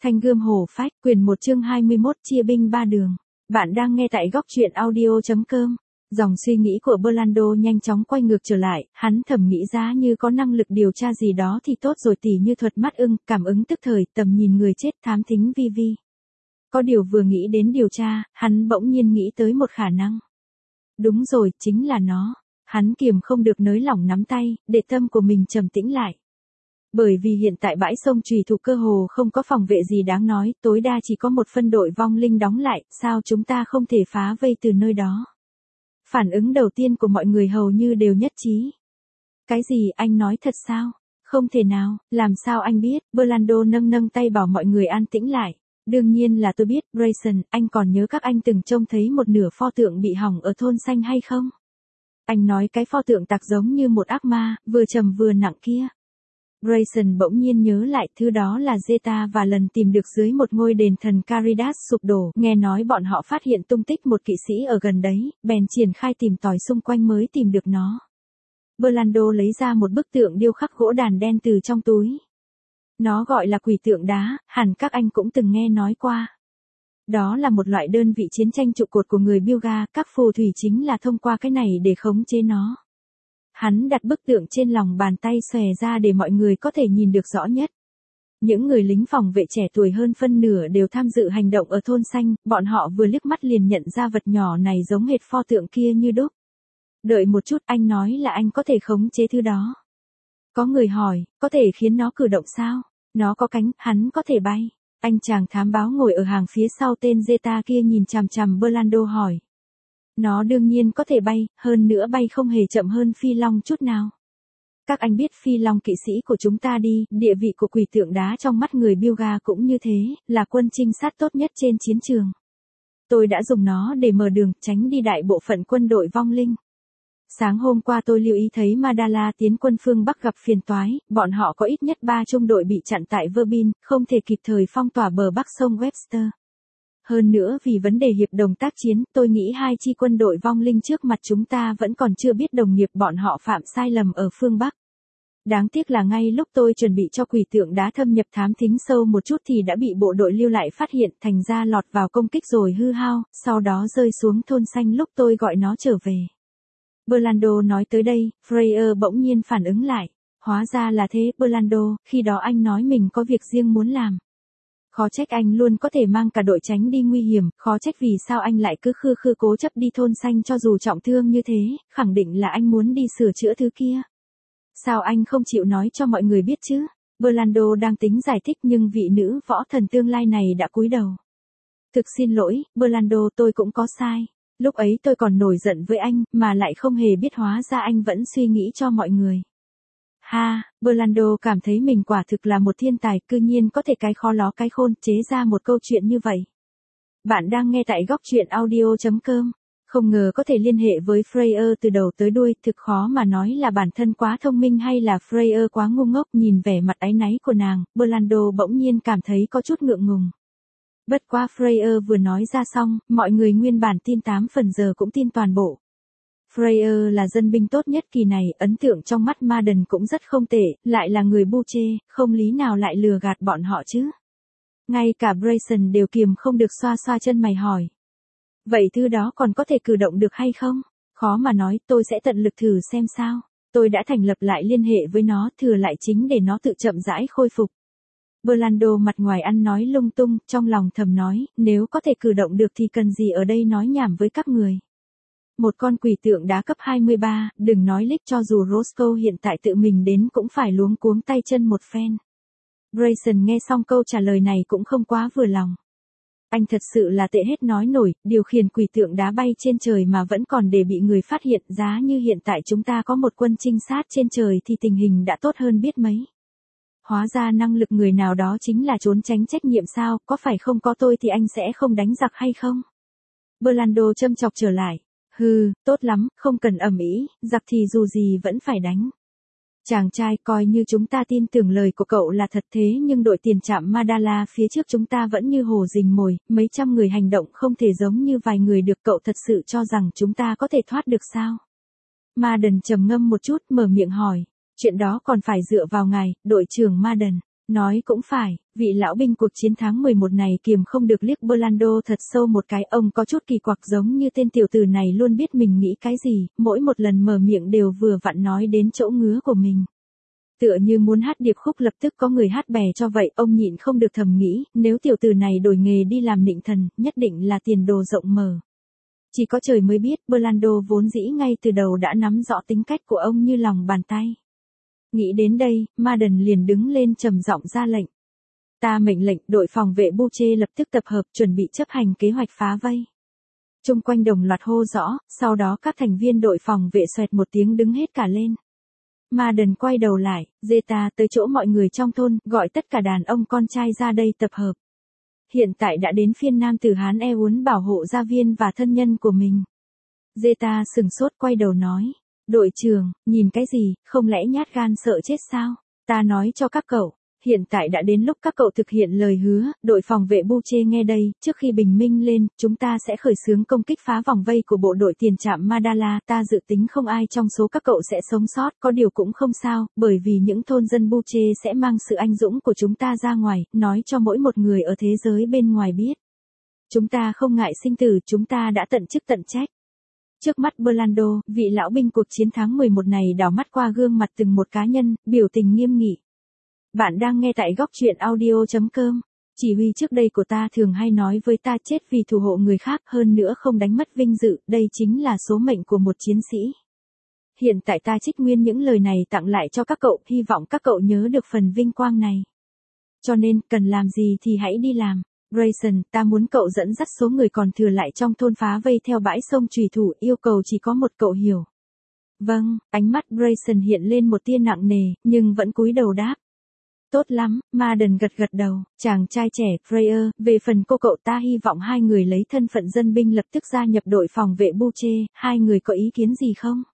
Thanh gươm hổ phách, quyền 1 chương 21 chia binh ba đường. Bạn đang nghe tại góc truyện audio.com. Dòng suy nghĩ của Orlando nhanh chóng quay ngược trở lại, hắn thầm nghĩ giá như có năng lực điều tra gì đó thì tốt rồi, tỉ như thuật mắt ưng, cảm ứng tức thời, tầm nhìn người chết, thám thính vi vi. Có điều vừa nghĩ đến điều tra, hắn bỗng nhiên nghĩ tới một khả năng. Đúng rồi, chính là nó. Hắn kiềm không được nới lỏng nắm tay, để tâm của mình trầm tĩnh lại. Bởi vì hiện tại bãi sông Trùy Thủ cơ hồ không có phòng vệ gì đáng nói, tối đa chỉ có một phân đội vong linh đóng lại, sao chúng ta không thể phá vây từ nơi đó? Phản ứng đầu tiên của mọi người hầu như đều nhất trí. Cái gì, anh nói thật sao? Không thể nào, làm sao anh biết? Orlando nâng tay bảo mọi người an tĩnh lại. Đương nhiên là tôi biết, Grayson, anh còn nhớ các anh từng trông thấy một nửa pho tượng bị hỏng ở thôn xanh hay không? Anh nói cái pho tượng tạc giống như một ác ma, vừa trầm vừa nặng kia. Grayson bỗng nhiên nhớ lại thứ đó là Zeta và lần tìm được dưới một ngôi đền thần Caridas sụp đổ, nghe nói bọn họ phát hiện tung tích một kỵ sĩ ở gần đấy, bèn triển khai tìm tòi xung quanh mới tìm được nó. Orlando lấy ra một bức tượng điêu khắc gỗ đàn đen từ trong túi. Nó gọi là quỷ tượng đá, hẳn các anh cũng từng nghe nói qua. Đó là một loại đơn vị chiến tranh trụ cột của người Bilga, các phù thủy chính là thông qua cái này để khống chế nó. Hắn đặt bức tượng trên lòng bàn tay xòe ra để mọi người có thể nhìn được rõ nhất. Những người lính phòng vệ trẻ tuổi hơn phân nửa đều tham dự hành động ở thôn xanh, bọn họ vừa liếc mắt liền nhận ra vật nhỏ này giống hệt pho tượng kia như đúc. Đợi một chút, anh nói là anh có thể khống chế thứ đó. Có người hỏi, có thể khiến nó cử động sao? Nó có cánh, hắn có thể bay. Anh chàng thám báo ngồi ở hàng phía sau tên Zeta kia nhìn chằm chằm Orlando hỏi. Nó đương nhiên có thể bay, hơn nữa bay không hề chậm hơn phi long chút nào. Các anh biết phi long kỵ sĩ của chúng ta đi, địa vị của quỷ tượng đá trong mắt người Bilga cũng như thế, là quân trinh sát tốt nhất trên chiến trường. Tôi đã dùng nó để mở đường, tránh đi đại bộ phận quân đội vong linh. Sáng hôm qua tôi lưu ý thấy Madala tiến quân phương Bắc gặp phiền toái, bọn họ có ít nhất 3 trung đội bị chặn tại Verbin, không thể kịp thời phong tỏa bờ Bắc sông Webster. Hơn nữa vì vấn đề hiệp đồng tác chiến, tôi nghĩ hai chi quân đội vong linh trước mặt chúng ta vẫn còn chưa biết đồng nghiệp bọn họ phạm sai lầm ở phương Bắc. Đáng tiếc là ngay lúc tôi chuẩn bị cho quỷ tượng đá thâm nhập thám thính sâu một chút thì đã bị bộ đội lưu lại phát hiện, thành ra lọt vào công kích rồi hư hao, sau đó rơi xuống thôn xanh lúc tôi gọi nó trở về. Orlando nói tới đây, Freyer bỗng nhiên phản ứng lại. Hóa ra là thế, Orlando, khi đó anh nói mình có việc riêng muốn làm. Khó trách anh luôn có thể mang cả đội tránh đi nguy hiểm, khó trách vì sao anh lại cứ khư cố chấp đi thôn xanh cho dù trọng thương như thế, khẳng định là anh muốn đi sửa chữa thứ kia. Sao anh không chịu nói cho mọi người biết chứ? Orlando đang tính giải thích nhưng vị nữ võ thần tương lai này đã cúi đầu. Thực xin lỗi, Orlando, tôi cũng có sai. Lúc ấy tôi còn nổi giận với anh, mà lại không hề biết hóa ra anh vẫn suy nghĩ cho mọi người. Ha, Orlando cảm thấy mình quả thực là một thiên tài, cư nhiên có thể cái khó ló cái khôn, chế ra một câu chuyện như vậy. Bạn đang nghe tại góc truyện audio.com. Không ngờ có thể liên hệ với Freyer từ đầu tới đuôi, thực khó mà nói là bản thân quá thông minh hay là Freyer quá ngu ngốc. Nhìn vẻ mặt áy náy của nàng, Orlando bỗng nhiên cảm thấy có chút ngượng ngùng. Bất quá Freyer vừa nói ra xong, mọi người nguyên bản tin 8 phần giờ cũng tin toàn bộ. Freyer là dân binh tốt nhất kỳ này, ấn tượng trong mắt Madden cũng rất không tệ, lại là người bu chê, không lý nào lại lừa gạt bọn họ chứ. Ngay cả Grayson đều kiềm không được xoa xoa chân mày hỏi. Vậy thứ đó còn có thể cử động được hay không? Khó mà nói, tôi sẽ tận lực thử xem sao. Tôi đã thành lập lại liên hệ với nó, thừa lại chính để nó tự chậm rãi khôi phục. Orlando mặt ngoài ăn nói lung tung, trong lòng thầm nói, nếu có thể cử động được thì cần gì ở đây nói nhảm với các người. Một con quỷ tượng đá cấp 23, đừng nói lích, cho dù Roscoe hiện tại tự mình đến cũng phải luống cuống tay chân một phen. Grayson nghe xong câu trả lời này cũng không quá vừa lòng. Anh thật sự là tệ hết nói nổi, điều khiển quỷ tượng đá bay trên trời mà vẫn còn để bị người phát hiện, giá như hiện tại chúng ta có một quân trinh sát trên trời thì tình hình đã tốt hơn biết mấy. Hóa ra năng lực người nào đó chính là trốn tránh trách nhiệm sao, có phải không có tôi thì anh sẽ không đánh giặc hay không? Orlando châm chọc trở lại. Hừ, tốt lắm, không cần ầm ĩ, giặc thì dù gì vẫn phải đánh. Chàng trai, coi như chúng ta tin tưởng lời của cậu là thật thế nhưng đội tiền trạm Madala phía trước chúng ta vẫn như hổ rình mồi, mấy trăm người hành động không thể giống như vài người được, cậu thật sự cho rằng chúng ta có thể thoát được sao? Madden trầm ngâm một chút mở miệng hỏi, chuyện đó còn phải dựa vào ngài, đội trưởng Madden. Nói cũng phải, vị lão binh cuộc chiến tháng 11 này kiềm không được liếc Orlando thật sâu một cái, ông có chút kỳ quặc giống như tên tiểu tử này luôn biết mình nghĩ cái gì, mỗi một lần mở miệng đều vừa vặn nói đến chỗ ngứa của mình. Tựa như muốn hát điệp khúc lập tức có người hát bè cho vậy, ông nhịn không được thầm nghĩ, nếu tiểu tử này đổi nghề đi làm nịnh thần, nhất định là tiền đồ rộng mở. Chỉ có trời mới biết, Orlando vốn dĩ ngay từ đầu đã nắm rõ tính cách của ông như lòng bàn tay. Nghĩ đến đây, Madden liền đứng lên trầm giọng ra lệnh. Ta mệnh lệnh đội phòng vệ Buche lập tức tập hợp chuẩn bị chấp hành kế hoạch phá vây. Chung quanh đồng loạt hô rõ, sau đó các thành viên đội phòng vệ xoẹt một tiếng đứng hết cả lên. Madden quay đầu lại, Zeta tới chỗ mọi người trong thôn, gọi tất cả đàn ông con trai ra đây tập hợp. Hiện tại đã đến phiên nam tử Hán Eun bảo hộ gia viên và thân nhân của mình. Zeta sừng sốt quay đầu nói. Đội trưởng, nhìn cái gì, không lẽ nhát gan sợ chết sao? Ta nói cho các cậu, hiện tại đã đến lúc các cậu thực hiện lời hứa, đội phòng vệ Buche nghe đây, trước khi bình minh lên, chúng ta sẽ khởi xướng công kích phá vòng vây của bộ đội tiền trạm Madala, ta dự tính không ai trong số các cậu sẽ sống sót, có điều cũng không sao, bởi vì những thôn dân Buche sẽ mang sự anh dũng của chúng ta ra ngoài, nói cho mỗi một người ở thế giới bên ngoài biết. Chúng ta không ngại sinh tử, chúng ta đã tận chức tận trách. Trước mắt Orlando, vị lão binh cuộc chiến tháng 11 này đảo mắt qua gương mặt từng một cá nhân, biểu tình nghiêm nghị. Bạn đang nghe tại góc truyện audio.com. Chỉ huy trước đây của ta thường hay nói với ta chết vì thủ hộ người khác, hơn nữa không đánh mất vinh dự, đây chính là số mệnh của một chiến sĩ. Hiện tại ta trích nguyên những lời này tặng lại cho các cậu, hy vọng các cậu nhớ được phần vinh quang này. Cho nên, cần làm gì thì hãy đi làm. Grayson, ta muốn cậu dẫn dắt số người còn thừa lại trong thôn phá vây theo bãi sông trùy thủ, yêu cầu chỉ có một cậu hiểu. Vâng, ánh mắt Grayson hiện lên một tia nặng nề, nhưng vẫn cúi đầu đáp. Tốt lắm, Madden gật gật đầu, chàng trai trẻ, Freyer, về phần cô cậu ta hy vọng hai người lấy thân phận dân binh lập tức gia nhập đội phòng vệ Buche, hai người có ý kiến gì không?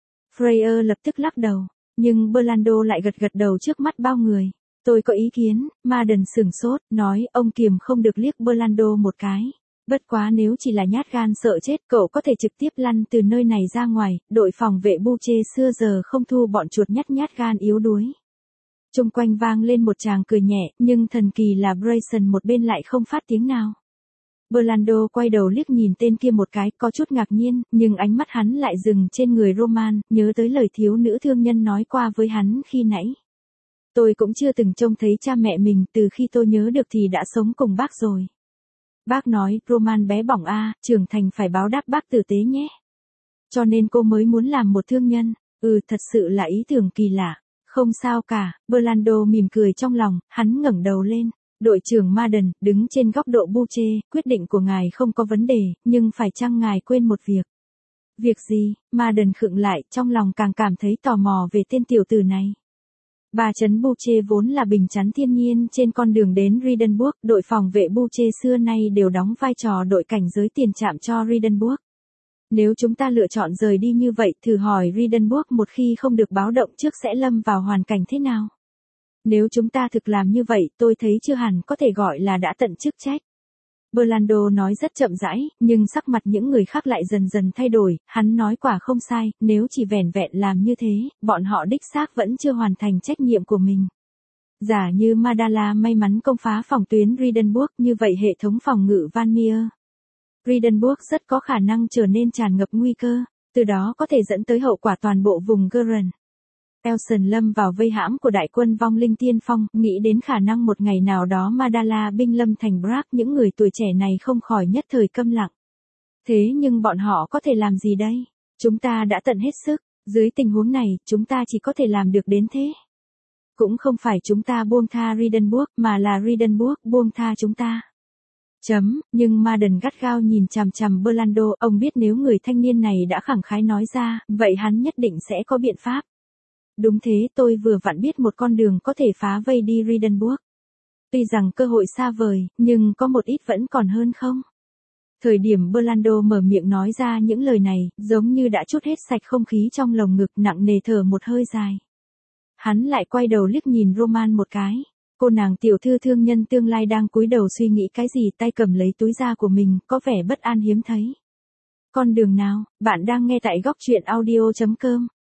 Freyer lập tức lắc đầu, nhưng Orlando lại gật gật đầu trước mắt bao người. Tôi có ý kiến, Madden sửng sốt, nói, ông kiềm không được liếc Orlando một cái. Bất quá nếu chỉ là nhát gan sợ chết, cậu có thể trực tiếp lăn từ nơi này ra ngoài, đội phòng vệ Buche xưa giờ không thu bọn chuột nhát gan yếu đuối. Chung quanh vang lên một tràng cười nhẹ, nhưng thần kỳ là Grayson một bên lại không phát tiếng nào. Orlando quay đầu liếc nhìn tên kia một cái, có chút ngạc nhiên, nhưng ánh mắt hắn lại dừng trên người Roman, nhớ tới lời thiếu nữ thương nhân nói qua với hắn khi nãy. Tôi cũng chưa từng trông thấy cha mẹ mình, từ khi tôi nhớ được thì đã sống cùng bác rồi. Bác nói, Roman bé bỏng a, trưởng thành phải báo đáp bác tử tế nhé. Cho nên cô mới muốn làm một thương nhân. Thật sự là ý tưởng kỳ lạ. Không sao cả, Orlando mỉm cười trong lòng, hắn ngẩng đầu lên. Đội trưởng Madden, đứng trên góc độ Buche, quyết định của ngài không có vấn đề, nhưng phải chăng ngài quên một việc? Việc gì? Madden khựng lại, trong lòng càng cảm thấy tò mò về tên tiểu tử này. Bà trấn Buche vốn là bình chắn thiên nhiên trên con đường đến Riedenburg, đội phòng vệ Buche xưa nay đều đóng vai trò đội cảnh giới tiền trạm cho Riedenburg. Nếu chúng ta lựa chọn rời đi như vậy, thử hỏi Riedenburg một khi không được báo động trước sẽ lâm vào hoàn cảnh thế nào? Nếu chúng ta thực làm như vậy, tôi thấy chưa hẳn có thể gọi là đã tận chức trách. Orlando nói rất chậm rãi, nhưng sắc mặt những người khác lại dần dần thay đổi, hắn nói quả không sai, nếu chỉ vẻn vẹn làm như thế, bọn họ đích xác vẫn chưa hoàn thành trách nhiệm của mình. Giả như Madala may mắn công phá phòng tuyến Riedenburg, như vậy hệ thống phòng ngự Van Mier Riedenburg rất có khả năng trở nên tràn ngập nguy cơ, từ đó có thể dẫn tới hậu quả toàn bộ vùng Geren. Elson lâm vào vây hãm của đại quân vong linh tiên phong, nghĩ đến khả năng một ngày nào đó Madala binh lâm thành Brac, những người tuổi trẻ này không khỏi nhất thời câm lặng. Thế nhưng bọn họ có thể làm gì đây? Chúng ta đã tận hết sức, dưới tình huống này, chúng ta chỉ có thể làm được đến thế. Cũng không phải chúng ta buông tha Riedenburg, mà là Riedenburg buông tha chúng ta. Nhưng Madden gắt gao nhìn chằm chằm Orlando, ông biết nếu người thanh niên này đã khẳng khái nói ra, vậy hắn nhất định sẽ có biện pháp. Đúng thế, tôi vừa vặn biết một con đường có thể phá vây đi Riedenburg. Tuy rằng cơ hội xa vời, nhưng có một ít vẫn còn hơn không? Thời điểm Orlando mở miệng nói ra những lời này, giống như đã trút hết sạch không khí trong lồng ngực, nặng nề thở một hơi dài. Hắn lại quay đầu liếc nhìn Roman một cái. Cô nàng tiểu thư thương nhân tương lai đang cúi đầu suy nghĩ cái gì, tay cầm lấy túi da của mình, có vẻ bất an hiếm thấy. Con đường nào? Bạn đang nghe tại góc truyện audio.com.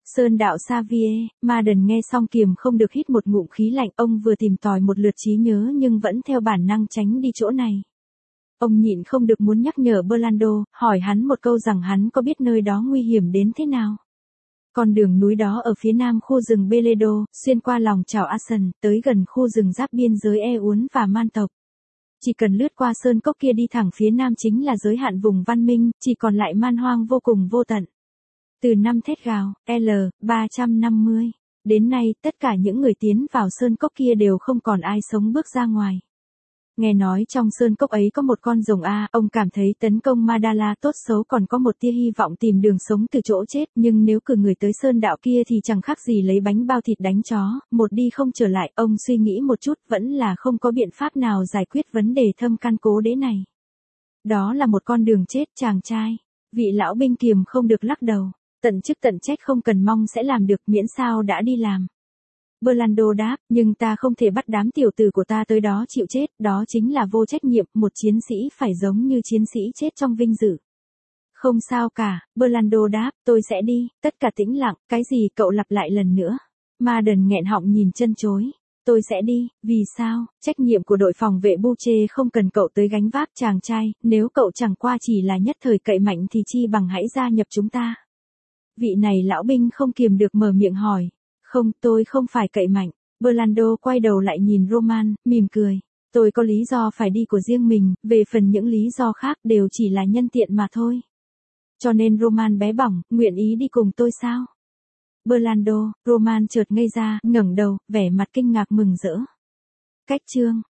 Sơn đạo Xavier, Madden nghe xong kiềm không được hít một ngụm khí lạnh, ông vừa tìm tòi một lượt trí nhớ nhưng vẫn theo bản năng tránh đi chỗ này. Ông nhịn không được muốn nhắc nhở Berlando, hỏi hắn một câu rằng hắn có biết nơi đó nguy hiểm đến thế nào. Con đường núi đó ở phía nam khu rừng Beledo, xuyên qua lòng chảo Asen, tới gần khu rừng giáp biên giới Eún và Man tộc. Chỉ cần lướt qua sơn cốc kia đi thẳng phía nam chính là giới hạn vùng văn minh, chỉ còn lại man hoang vô cùng vô tận. Từ năm thét gào, L350, đến nay, tất cả những người tiến vào sơn cốc kia đều không còn ai sống bước ra ngoài. Nghe nói trong sơn cốc ấy có một con rồng A, ông cảm thấy tấn công Madala tốt xấu còn có một tia hy vọng tìm đường sống từ chỗ chết, nhưng nếu cử người tới sơn đạo kia thì chẳng khác gì lấy bánh bao thịt đánh chó, một đi không trở lại. Ông suy nghĩ một chút vẫn là không có biện pháp nào giải quyết vấn đề thâm căn cố đế này. Đó là một con đường chết chàng trai. Vị lão binh kiềm không được lắc đầu. Tận chức tận trách không cần mong sẽ làm được, miễn sao đã đi làm. Berlando đáp, nhưng ta không thể bắt đám tiểu tử của ta tới đó chịu chết, đó chính là vô trách nhiệm, một chiến sĩ phải giống như chiến sĩ chết trong vinh dự. Không sao cả, Berlando đáp, tôi sẽ đi, tất cả tĩnh lặng, cái gì cậu lặp lại lần nữa. Madden nghẹn họng nhìn chân chối. Tôi sẽ đi, vì sao, trách nhiệm của đội phòng vệ Buche không cần cậu tới gánh vác chàng trai, nếu cậu chẳng qua chỉ là nhất thời cậy mạnh thì chi bằng hãy gia nhập chúng ta. Vị này lão binh không kiềm được mở miệng hỏi. Không, tôi không phải cậy mạnh. Berlando quay đầu lại nhìn Roman, mỉm cười. Tôi có lý do phải đi của riêng mình, về phần những lý do khác đều chỉ là nhân tiện mà thôi. Cho nên Roman bé bỏng, nguyện ý đi cùng tôi sao? Berlando, Roman chợt ngây ra, ngẩng đầu, vẻ mặt kinh ngạc mừng rỡ. Cách chương.